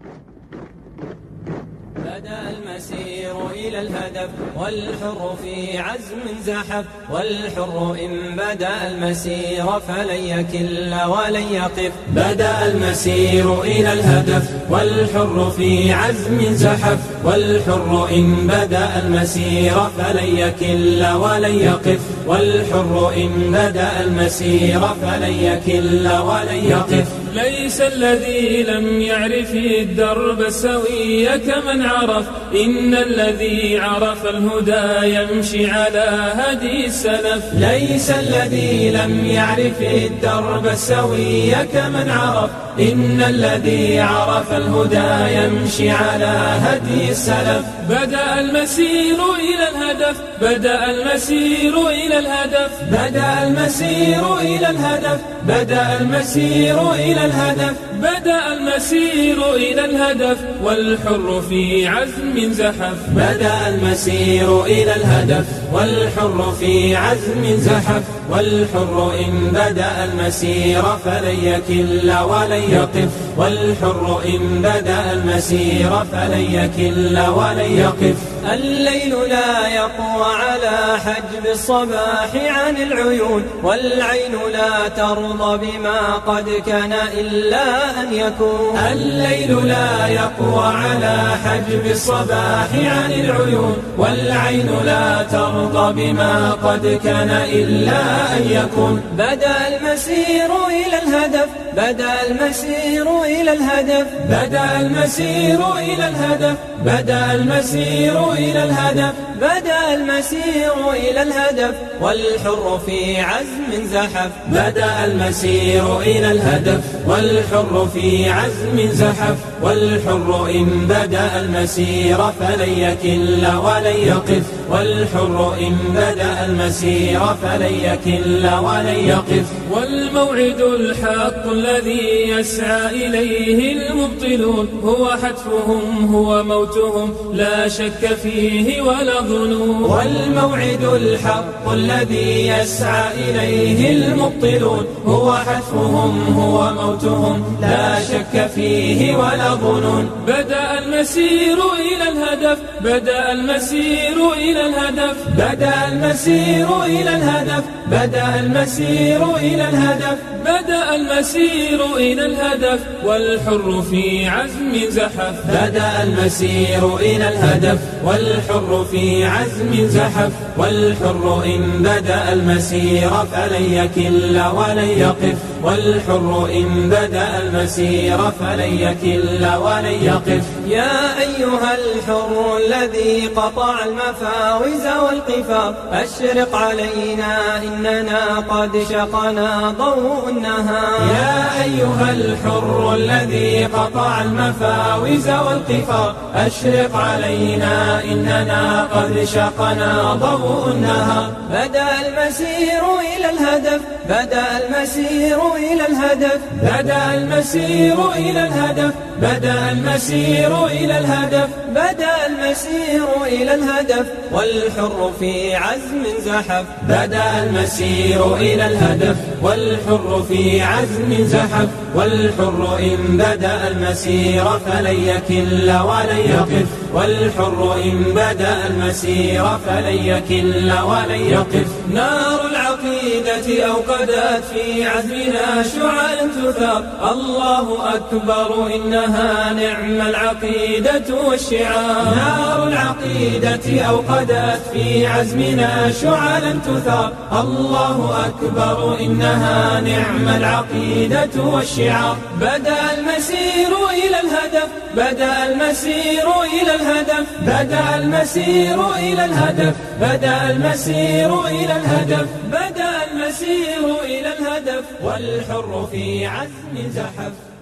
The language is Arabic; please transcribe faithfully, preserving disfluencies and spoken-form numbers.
بدا المسير إلى الهدف والحر في عزم زحف، والحر إن بدا المسير فلن يكل ولن يقف. بدا المسير إلى الهدف والحر في عزم زحف، والحر إن بدا المسير فلن يكل ولن يقف. والحر إن بدا المسير فلن يكل ولن يقف. ليس الذي لم يعرف الدرب السوي كمن عرف، إن الذي عرف الهدى يمشي على هدي السلف. ليس الذي لم يعرف الدرب السوي كمن عرف، إن الذي عرف الهدى يمشي على هدي السلف. بدأ المسير إلى الهدف، بدأ المسير إلى الهدف، بدأ المسير إلى الهدف، بدأ المسير إلى الهدف، بدأ المسير إلى الهدف والحر في عزم زحف. بدأ المسير إلى الهدف والحر في عزم زحف، والحر إن بدأ المسير فلن يكل ولن يقف. والحر إن بدأ المسير فلن يكل ولن يقف. الليل لا يقوى على حجب الصباح عن العيون، والعين لا ترضى بما قد كان إلا أن يكون. الليل لا يقوى على حجب الصباح عن العيون، والعين لا ترضى بما قد كان إلا أن يكون. بدأ المسير إلى الهدف، بدأ المسير إلى الهدف، بدأ المسير إلى الهدف، بدأ المسير إلى الهدف، بدأ المسير إلى الهدف والحر في عزم زحف. بدأ المسير إلى الهدف والحر في عزم زحف، والحر إن بدأ المسير فلن يكل ولن يقف. والحر إن بدأ المسير فلن يكل ولن يقف. والموعد الحق الذي يسعى إليه المبطلون هو حتفهم هو موتهم لا شك فيه ولا ظنون. والموعد الحق الذي يسعى إليه المبطلون هو حتفهم هو موتهم لا شك فيه ولا ظنون. بدأ المسير إلى الهدف، بدأ المسير إلى الهدف، بدأ المسير إلى الهدف، بدأ المسير إلى الهدف، بدأ المسير إلى الهدف والحر في عزم زحف. بدأ المسير إلى الهدف والحر في عزم زحف، والحر إن بدأ المسير فلن يكل ولن يقف. والحر إن بدأ المسير فلن يكل ولن يقف. يا أيها الحر الذي قطع المفاوز والقفار، أشرق علينا إننا قد شقنا ضوء النهار. يا أيها الحر الذي قطع المفاوز والقفار، أشرق علينا إننا قد شقنا ضوء النهار. بدأ المسير إلى الهدف، بدأ المسير إلى الهدف، بدأ المسير إلى الهدف، بدأ المسير إلى الهدف، بدأ المسير إلى الهدف والحر في عزم زحف. بدأ المسير إلى الهدف والحر في عزم زحف، والحر إن بدأ المسير فلن يكل ولن يقف. والحر إن بدأ المسير فلن يكل ولن يقف. نار العقيدة أوقدت في عزمنا شعاعا تثار، الله أكبر إنها نعم العقيدة والشعار. نار العقيدة أوقدت في عزمنا شعاعا تثار، الله أكبر إنها نعم العقيدة والشعار. بدأ المسير إلى الهدف، بدأ المسير إلى الهدف، بدأ المسير إلى الهدف، بدأ المسير إلى الهدف، بدأ المسير إلى الهدف والحر في عزم زحف.